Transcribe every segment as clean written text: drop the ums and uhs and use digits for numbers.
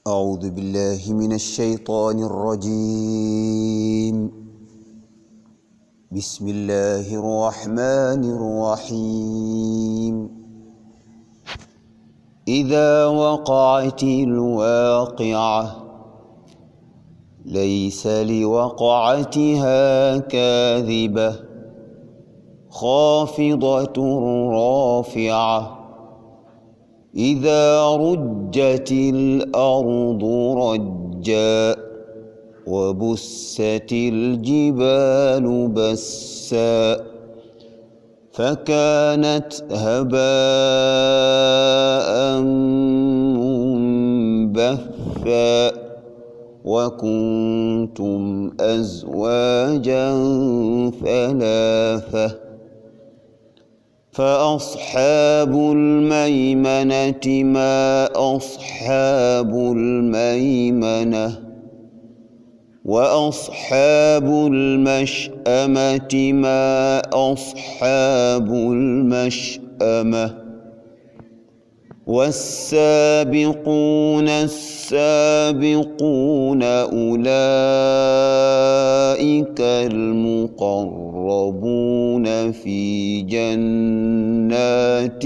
أعوذ بالله من الشيطان الرجيم. بسم الله الرحمن الرحيم. إذا وقعت الواقعة ليس لوقعتها كاذبة خافضة رافعة إذا رجت الأرض رجا وبست الجبال بسا فكانت هباء منبثا وكنتم أزواجا ثلاثة فأصحاب الميمنة ما أصحاب الميمنة وأصحاب المشأمة ما أصحاب المشأمة والسابقون السابقون أولئك المقربون في جنات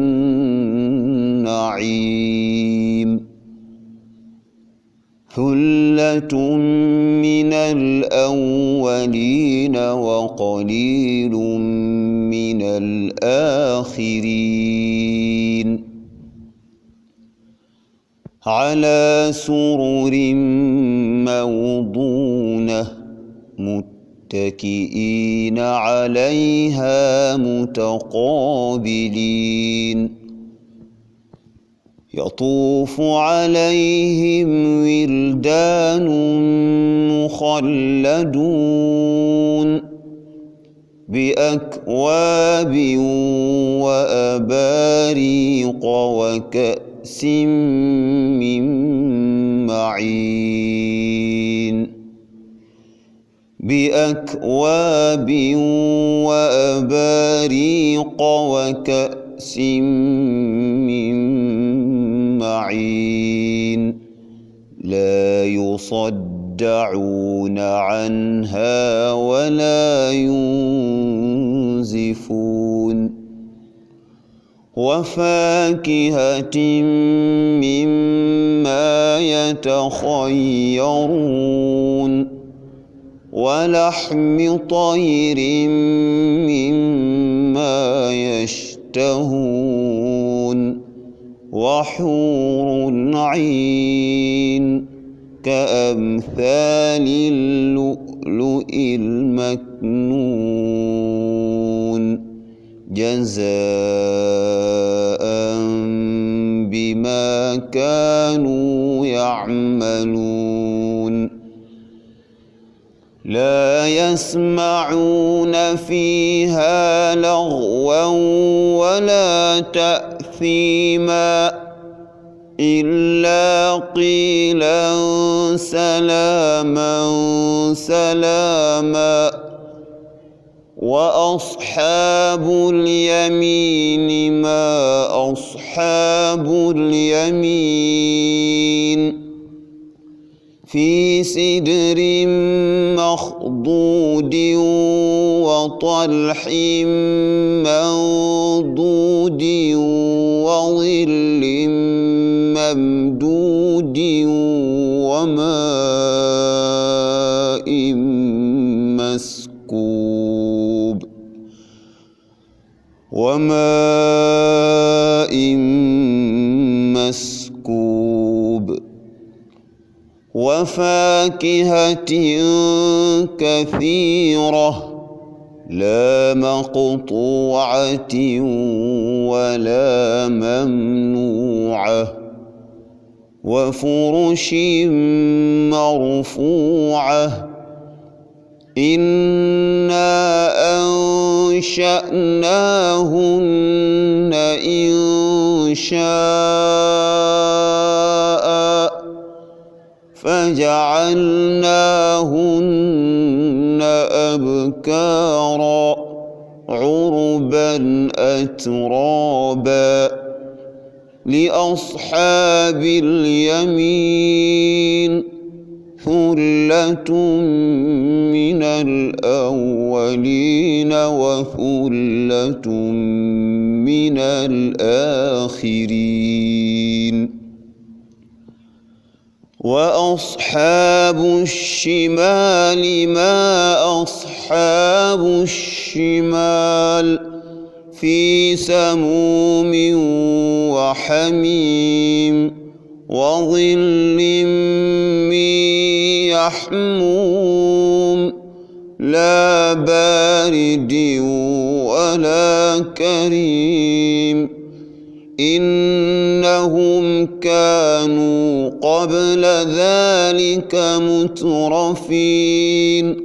النعيم ثلة من الأولين وقليل من الآخرين على سرر موضونة متكئين عليها متقابلين يطوف عليهم ولدان مخلدون بأكواب وأباريق وكأس من معين بأكواب وأباريق وكأس من معين لا يصدعون عنها ولا ينزفون وفاكهة مما يتخيرون ولحم طير مما يشتهون وحور عين كأمثال اللؤلؤ المكنون جزاء بما كانوا يعملون لا يسمعون فيها لغوا ولا تأثيما إلا قيلا سلاما سلاما وأصحاب اليمين ما أصحاب اليمين في سدر مخضود وطلح منضود وظل ممدود وماء مسكوب وفاكهة كثيرة لا مقطوعة ولا ممنوعة وفرش مرفوعة إنا أنشأناهن إنشاء فجعلناهن أبكارا عربا أترابا لأصحاب اليمين ثلة من الأولين وثلة من الآخرين وأصحاب الشمال ما أصحاب الشمال في سموم وحميم وظل من يحموم لا بارد ولا كريم إنهم كانوا قبل ذلك مترفين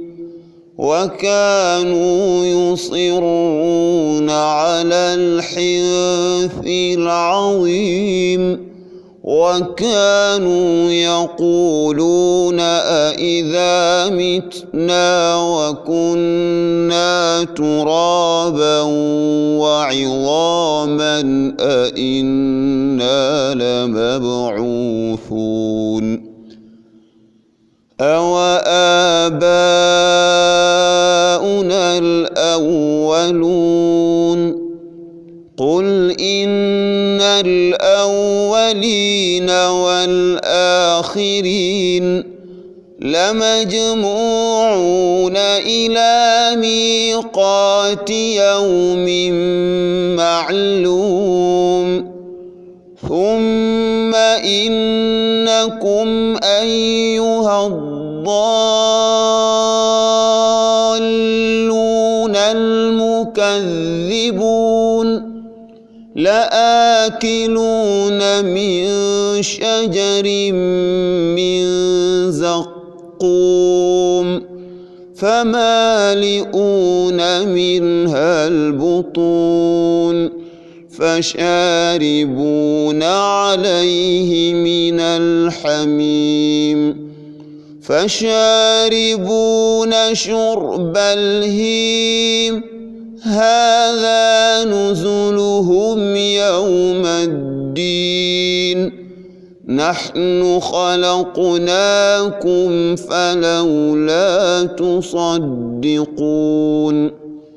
وكانوا يصرون على الحنث العظيم وكانوا يقولون أإذا متنا وكنا ترابا وعظاما أإنا لمبعوثون أوآباؤنا الأولون قل إن الأولين والآخرين لمجموعون إلى ميقات يوم معلوم ثم إنكم أيها الضالون المكذبون لآكلون من شجر من زقوم فمالئون منها البطون فشاربون عليه من الحميم فشاربون شرب الهيم هذا نزلهم يوم الدين نحن خلقناكم فلولا تصدقون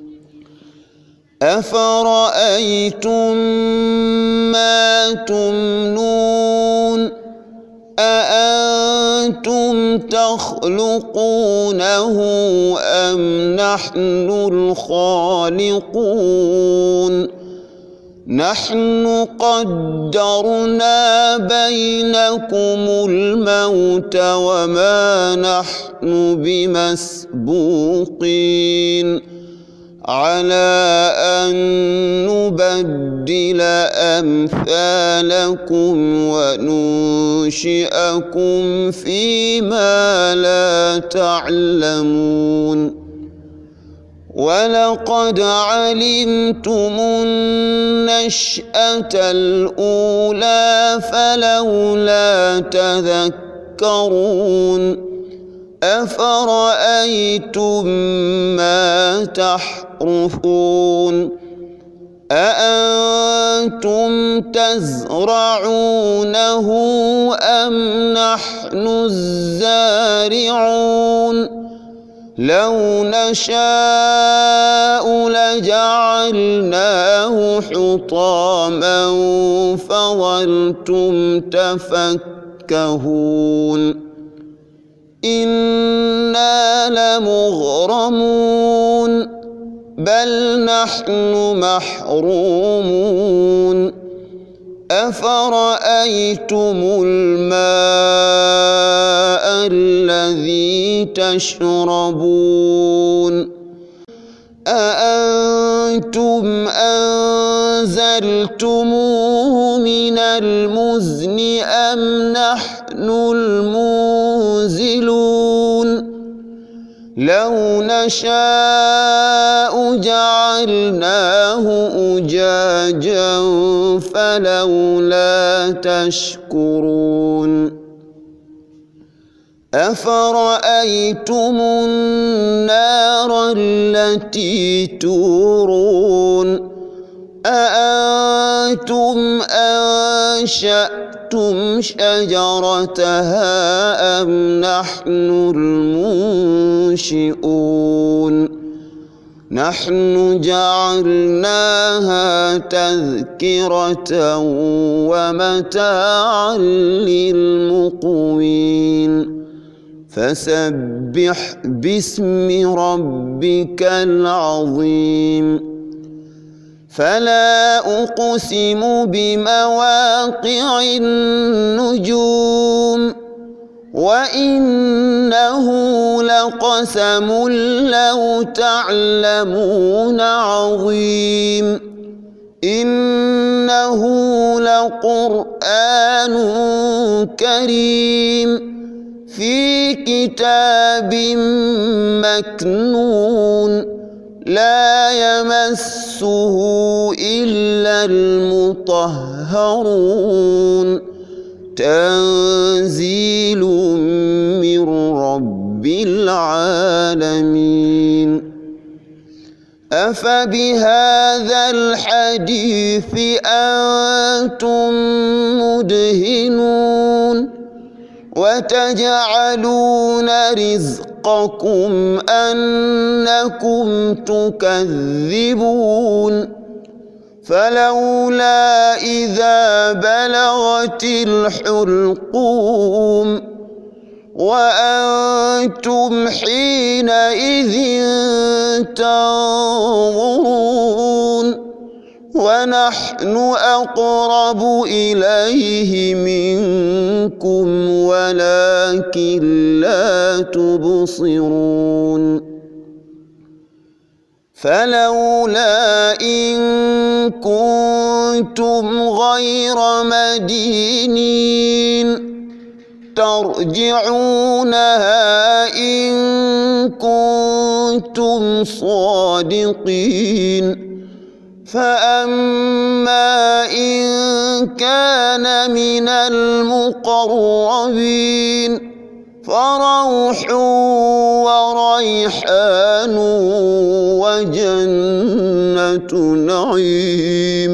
أفرأيتم ما تمنون أأنتم تخلقونه أم نحن الخالقون نحن قدرنا بينكم الموت وما نحن بمسبوقين على أن نبدل أمثالكم وننشئكم فيما لا تعلمون ولقد علمتم النشأة الأولى فلولا تذكرون أفرأيتم ما تحرثون أأنتم تزرعونه أم نحن الزارعون لو نشاء لجعلناه حطاما فظلتم تفكهون إنا لمغرمون بل نحن محرومون أفرأيتم الماء الذي تشربون أأنتم أنزلتموه من المزن أم نحن المنزلون لو نشاء جعلناه أجاجا فلولا تشكرون أفرأيتم النار التي تورون أأنتم أنشأتم شجرتها أم نحن المنشئون نحن جعلناها تذكرة ومتاعا للمقوين فسبح باسم ربك العظيم فلا أقسم بمواقع النجوم وإنه لقسم لو تعلمون عظيم إنه لقرآن كريم في كتاب مكنون لا يمسه إلا المطهرون تنزيل من رب العالمين أفبهذا الحديث أنتم مدهنون وتجعلون رزقكم أنكم تكذبون فلولا إذا بلغت الحلقوم وأنتم حينئذ تنظرون ونحن أقرب إليه منكم ولكن لا تبصرون فلولا إن كنتم غير مدينين ترجعونها إن كنتم صادقين فأما إن كان من المقربين فروح وريحان وجنة نعيم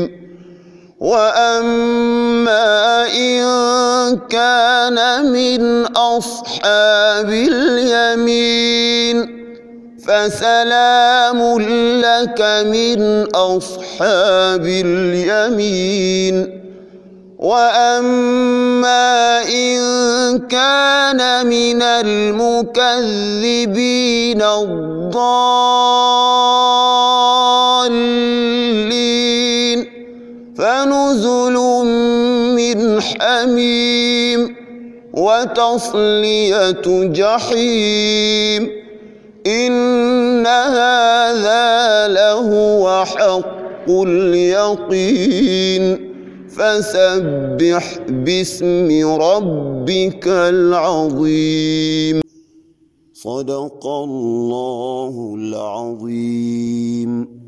وأما إن كان من أصحاب اليمين فسلام لك من أصحاب اليمين وأما إن كان من المكذبين الضالين فنزل من حميم وتصلية جحيم إن هذا لهو حق اليقين فسبح باسم ربك العظيم صدق الله العظيم.